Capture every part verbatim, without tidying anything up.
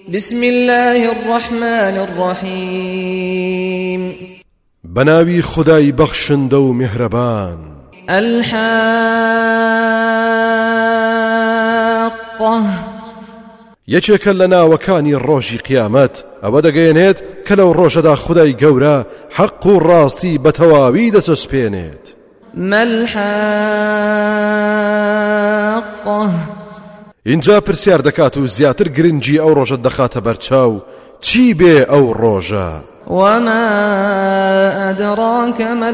بسم الله الرحمن الرحيم بناوي خداي بخشندو مهربان الحاقة یەکێکە لە ناوەکانی ڕۆژی قیامەت ئەوە دەگەیەنێت کە لەو ڕۆژەدا خودای گەورە حەق و ڕاستی بە تەواوی دەچەسپێنێت. ما الحاقة اینجا پرسیار دەکات و زیاتر گرنگی ئەو ڕۆژە دەخاتە بەرچاو چی بێ ئەو ڕۆژە؟ وما أدراك ما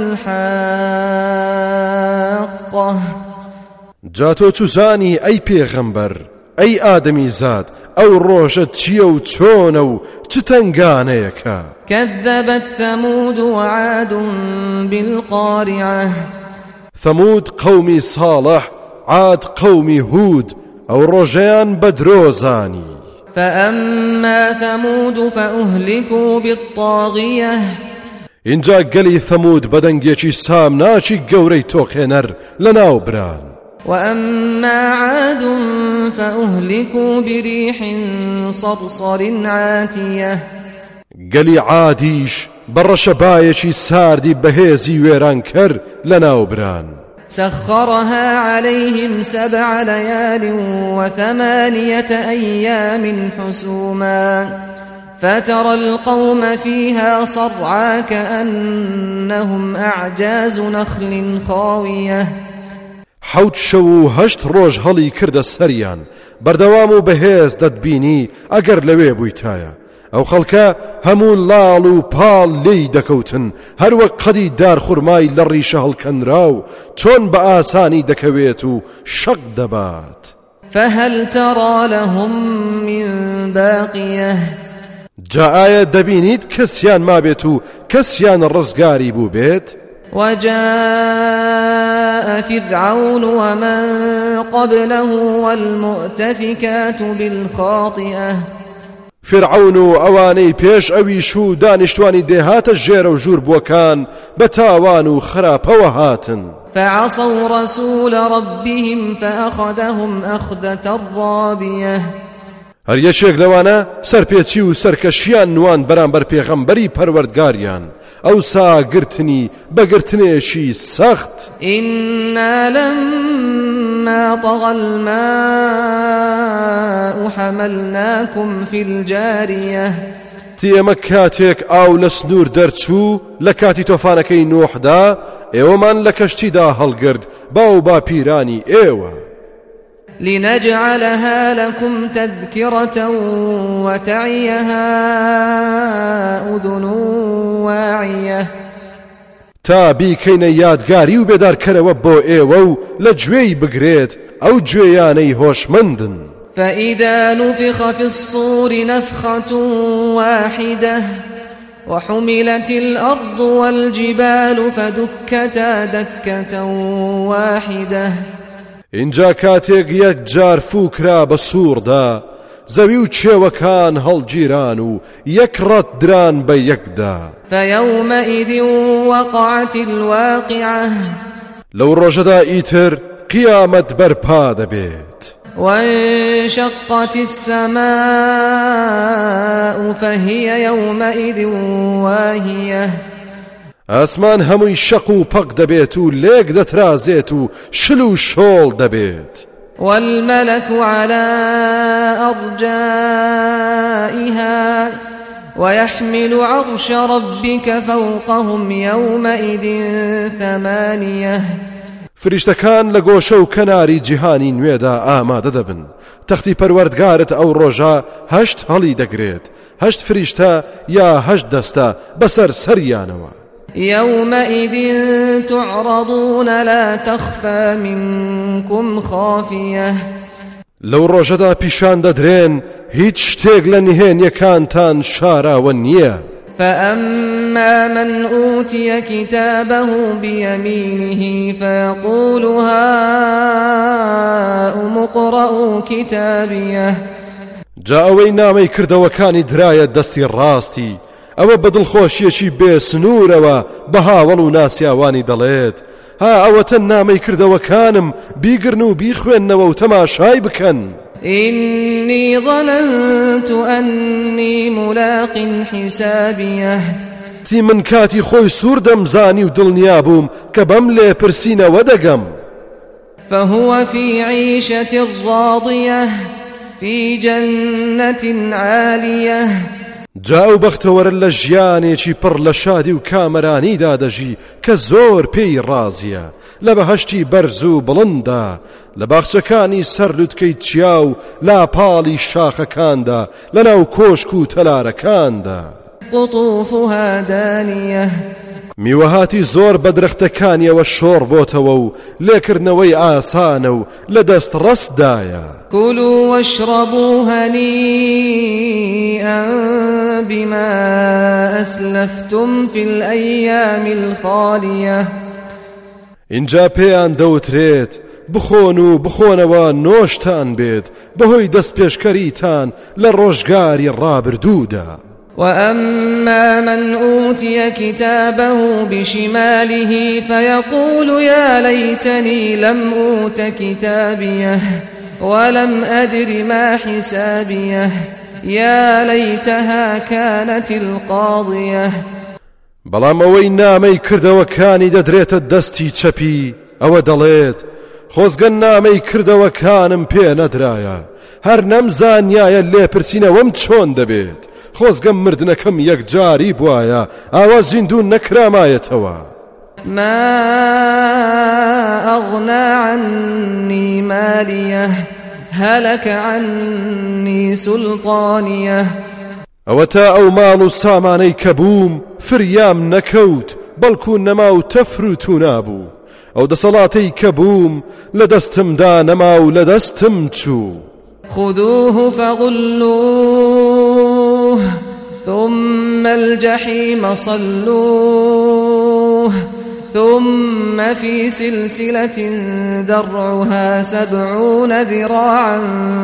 الحاقة جا تۆ چوزانی ئەی پێغەمبەر ئەی ئادەمی زاد ئەو ڕۆژە چییە و چۆنە و چ تەنگانەیەکە؟ كذبت ثمود وعاد بالقارعة ثمود قومی صالح عاد قومی هود ئەو ڕۆژەیان بە درۆزانی. فأما ثمود فأهلكوا بالطاغية اینجا گەلی ثەمود بەدەنگێکی سامناکی گەورەی تۆقێنەر لەناو بران. وأما عاد فأهلكوا بريح صرصر عاتية گەلی عادیش بەڕەشەبایەکی ساردی بەهێزی وێرانکەر لەناو بران. سخرها عليهم سبع ليال وثمانية أيام حسوما فترى القوم فيها صرعى كأنهم أعجاز نخل خاوية. حوت شو هشت ڕۆژ هەڵی کردە سەریان بەردەوام و بەهێز دەتبینی ئەگەر لەوێ بوویتایە ئەو خەڵکە هەموو لاڵ و پاڵ لێی دەکەوتن هەروەک قەدی دارخورمای لە ڕیشە هەڵکەندرا و چۆن بە ئاسانی دەکەوێت و شەق دەبات. فهل ترى لهم من باقية جا ئایا دەبینیت کەسیان مابێت و کەسیان ڕزگاری بوو بێت؟ وجاء فرعون ومن قبله والمؤتفكات بالخاطئة فرعون و ئەوانەی پێش ئەویش و دانیشتوانی دێهاتە ژێرە و ژوور بووەکان بە تاوان و خراپەوە هاتن. فعصوا رسول ربهم فأخذهم أخذة رابية هەر یەکێک لەوانە سەرپێچی و سەرکەشیان نوان بەرامبەر پێغەمبەری پەروەردگاریان ئەوسا گرتنی بەگرتنێکی سەخت. إنا لما طغى الماء حملناكم في الجارية ئێمە کاتێک ئاو لە سنوور دەرچوو لە کاتی تۆفانەکەی نوحدا ئێوەمان لە کەشتیدا هەڵگرت باو با پیرانی ئێوە. لنجعلها لكم تذكرة وتعيها أذن واعية تا بیکەینە یادگاری و بێدارکەرەوە بۆ ئێوە و لە گوێی بگرێت ئەو گوێیانەی هۆشمەندن. فإذا نفخ في الصور نفخة واحدة وحملت الأرض والجبال فدكتا دكة واحدة. اینجا کاتێک یەک جار فوکرا بە سووردا زەوی و چێوەکان هەڵگیران و یەک ڕەت دران بە یەکدا. فيومئذ وقعت الواقعة لەو ڕۆژەدا ئیتر قیامەت بەرپا دەبێت. وانشقت السماء فهي يومئذ واهية ئاسمان هەمووی شەق و پەق دەبێت و لێک دەترازێت و شل و شۆڵ دەبێت. والملك على أرجائها ويحمل عرش ربك فوقهم يومئذ ثمانية. فریشتەکان لە گۆشە و کەناری جیهانی نوێدا ئامادە دەبن. تەختی پەروەردگارت ئەو ڕۆژە هەشت هەڵی دەگرێت هەشت فریشتە یا هەشت دەستە بەسەر سەریانەوە. يومئذ تعرضون لا تخفى منكم خافية. لەو ڕۆژەدا پیشان دەدرێن هیچ شتێک لە نهێنیەکانتان شاراوە نییە. فأما من أوتي كتابه بيمينه فيقول هاؤم اقرءوا كتابيه. جا ئەوەی نامەی کردەوەکانی درایە دەستی ڕاستی ئەوە بەدڵخۆشیەکی بێسنوورەوە بە هاوڵ و ناسیاوانی دەڵێت ها ئەوەتە نامەی کردەوەکانم بیگرن و بیخوێننەوە و تەماشای بکەن. إني ظننت أني ملاق حسابيه تی من کاتی خۆی سوور دەمزانی و دڵنیابووم کە بەم لێ پرسینەوە دەگەم. فهو في عيشة راضية في جنة عالية جا و بەختەوەرە لە ژیانێکی پڕ لە شادی و کامەرانیدا دەژی کە زۆر پێی ڕازیە لە بەهەشتی بەرز و بڵندا لە باخچەکانی سەرلوتکەی چیا و لاپاڵی شاخەکاندا لەناو کۆشک و تەلارەکاندا. قطوفها دانية میوەهاتی زۆر بە درەختەکانیەوە شۆڕ بۆتەوە و لێکردنەوەی ئاسانە و لە دەست ڕەسدایە. كلوا واشربوا هنيئا بما أسلفتم في الأيام الخالية. اینجا پێیان دەوترێت بخۆن و بخۆنەوە نۆشتان بێت بەهۆی دەست پێشکەریتان لە ڕۆژگاری ڕابردوودا. وأما من أوتي كتابه بشماله فيقول يا ليتني لم أوت كتابيه ولم أدر ما حسابيه يا ليتها كانت القاضية. بەڵام ئەوەی نامەی کردەوەکانی دەدرێتە دەستی چەپی ئەوە دەڵێت خۆزگە نامەی کردەوەکانم پێ نەدرایە هەر نەمزانیایە لێپرسینەوەم چۆن دەبێت خۆزگەم مردنەکەم یەکجاری بوایە ئاوا زیندوو نەکرامایەتەوە. ما أغنى عني ماليه هلك عني سلطانيه. ئەوە تا ئەو ماڵ و سامانەی کە بووم فریام نەکەوت بەڵکو نەما و تەفر و تو نابوو ئەو دەسەڵاتەی کە بووم لە دەستمدا نەما و لە دەستم چوو. خذوه فغلوه ثم الجحيم صلوه ثم في سلسلة ذرعها سبعون ذراعا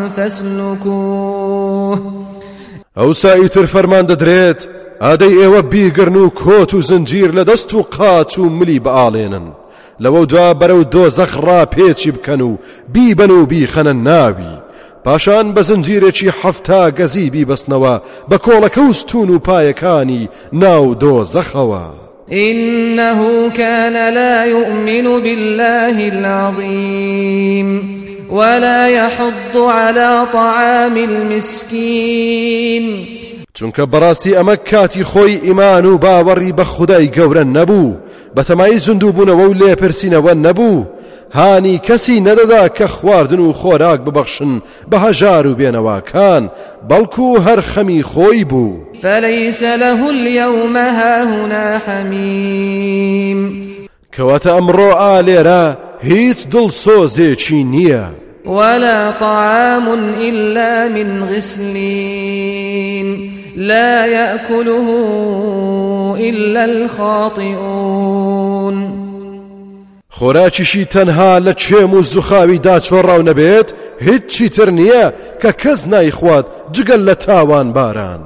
فاسلكوه. ئەو سایتر فەرمان دەدرێت ئادەی ئێوە بیگرن و کۆت و زنجیر لە دەست و قاچ و ملی بەئاڵێنن لەوە دوا بەرەو دۆزەخ ڕاپێچی بکەن و بیبەن و بیخەنە ناوی پاشان بە زنجیرێکی حەفتا گەزی بیبەستنەوە بە کۆڵەکە و ستون و پایەکانی ناو دۆزەخەوە. إنه كان لا يؤمن بالله العظيم ولا يحض على طعام المسكين. چونکە بەڕاستی ئەمە کاتی خۆی ئیمان و باوەڕی بە خودای گەورە نەبوو بەتەمایی زیندووبوونەوە و لێپرسینەوە نەبوو هانی کەسی نەدەدا کە خواردن و خۆراک ببەخشن بە هەژار و بێنەواکان بەڵکو هەر خەمی خۆی بوو. فليس له اليوم هاهنا حميم. کەواتە ئەمڕۆ ئالێرە هیچ دڵسۆزێکی نییە. ولا طعام إلا من غسلين لا يأكله إلا الخاطئون. خۆراکیشی تەنها لە چێم و زوخاویدا چۆڕاو نەبێت هیچی تر نییە کە کەس نایخوات جگەل لە تاوان باران.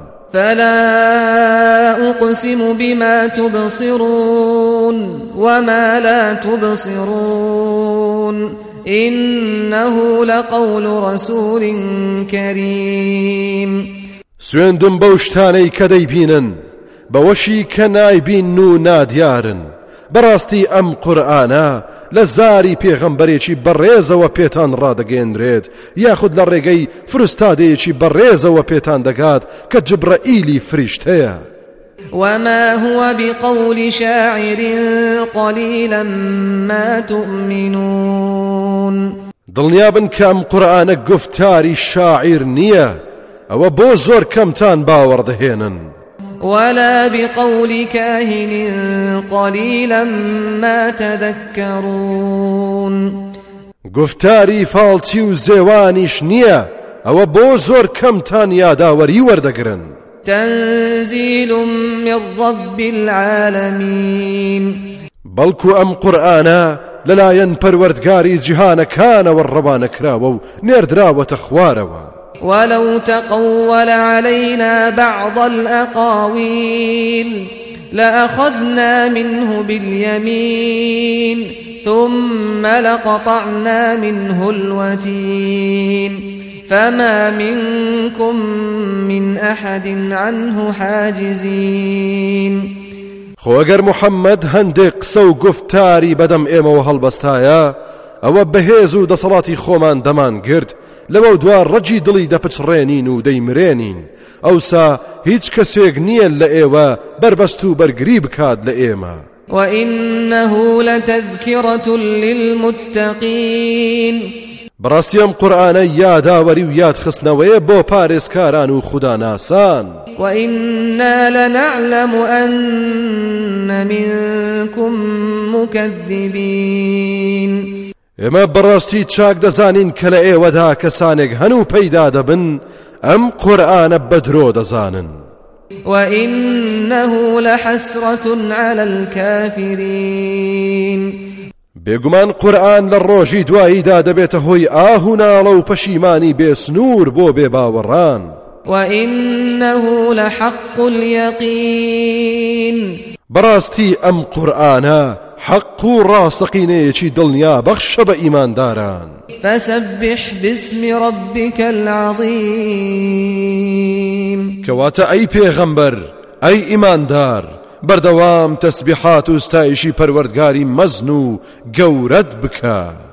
فلا أقسم بما تبصرون وما لا تبصرون إنه لقول رسول كريم. سوێندم بەو شتانەی کە دەیبینن بەوەشی کە نایبین و نادیارن بەڕاستی ئەم قورئانە لە زاری پێغەمبەرێکی بەڕێزەوە پێتان ڕادەگەێنرێت یاخود لە ڕێگەی فرستادەیەکی بەڕێزەوە پێتان دەگات کە جبرەئیلی فریشتەیە. وما هو بقول شاعر قليلا ما تؤمنون. دڵنیابن کە ئەم قورئانە گفتاری شاعیر نییە ئەوە بۆ زۆر کەمتان باوەڕ دەهێنن. ولا بقول كاهن قليلا ما تذكرون. گفتاری فالچی و زێوانیش نییە ئەوە بۆ زۆر کەمتان یاداوەری وەردەگرن. تنزيل من رب العالمين. بەڵکو ئەم قورئانە لەلایەن پەروەردگاری جیهانەکانەوە ڕەوانەکراوە و نێردراوەتە خوارەوە. ولو تقول علينا بعض الأقاويل لأخذنا منه باليمين ثم لقطعنا منه الوتين. فما منكم من أحد عنه حاجزين. خۆ ئەگەر محەممەد هەندێک قسە و گفتاری بەدەم ئێمەوە هەڵبەستایە ئەوە بەهێز و دەسەڵاتی خۆمان دەمان گرت لەوە دوار ڕەجی دڵی دەپچڕێنین و دەیمرێنین ئەوسا هیچ کەسێک نییە لە ئێوە بربەست و بەرگری بکات لە ئێمە. وإنه لتذكرة للمتقين. بەڕاستی ئەم قورئانە یاداوەری و یادخستنەوەیە بۆ پارێزکاران و خوداناسان. وإنا لنعلم أن منكم مكذبين. ئێمە بەڕاستی چاک دەزانین کە لە ئێوەدا کەسانێک هەنوو پەیدا دەبن ئەم قورئانە بەدرۆ دەزانن. وإنه لحسرة على الكافرين. بێگومان قورئان لە ڕۆژی دواییدا دەبێتە هۆی ئاهوناڵە و پەشیمانی بێسنوور بۆ بێباوەڕان. وإنه لحق اليقين. بەڕاستی ئەم قورئانە حق و ڕاستەقینەیەکی دڵنیا بەخشە بە ئیمانداران. فسبح باسم ربك العظيم. کەواتە ئەی پێغەمبەر ئەی ئیماندار بەردەوام تەسبیحات و ستایشی پەروەردگاری مەزن و گەورەت بکە.